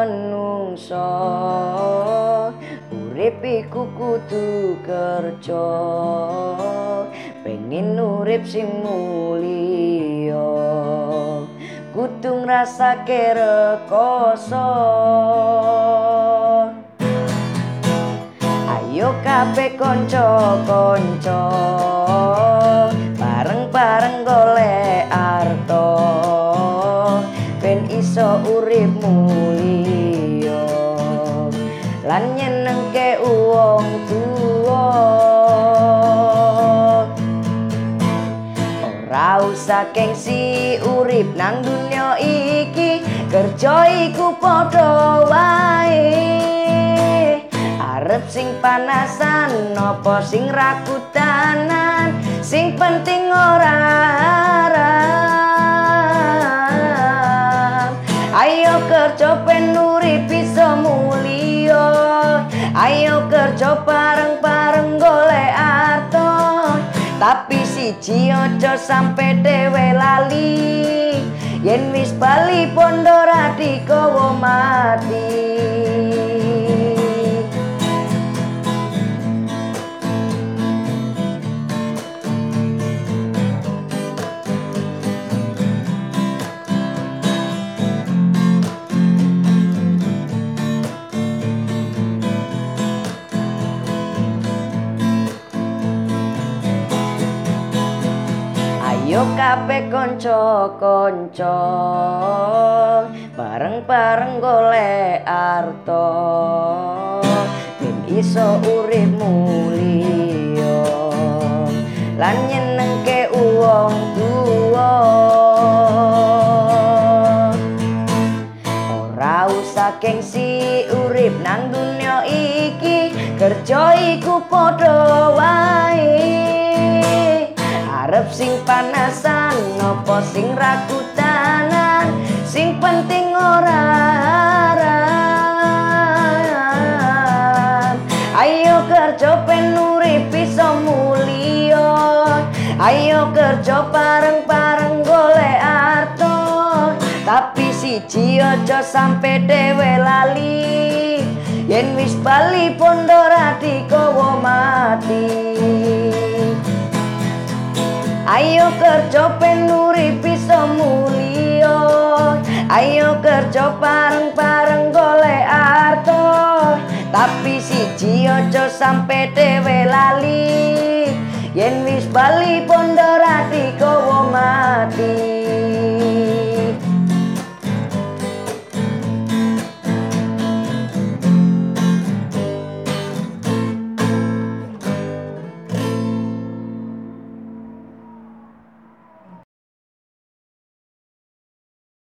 menungso urip iku kudu kerja pengen urip sing mulya kudu ngrasake rekoso ayo kabeh kanca-kanca bareng-bareng golek arta ben iso urip mulya lan nyenengke wong tuwa ora usah gengsi urip nang dunya iki kerja iku padha wae arep sing panasan napa sing rakutanan sing penting ora haram ayo kerja ben urip bisa mulya ayo kerja bareng-bareng golek arta tapi siji aja sampe dhewe lali yen wis bali pondo ra dikowo mati ayo kabeh kanca-kanca bareng-bareng golek arta ben iso urip mulya lan nyenengke wong tuwa ora usah gengsi urip nang dunya iki kerja iku padha wae arep sing panasan nopo sing rakutanan sing penting ora haram ayo kerja ben urip bisa mulya ayo kerja bareng-bareng golek arta tapi siji aja sampe dhewe lali yen wis bali pondo ra dikowo mati ayo kerja ben urip bisa mulya ayo kerja bareng-bareng golek arta tapi siji aja sampe dhewe lali yen wis bali pondo ra dikowo mati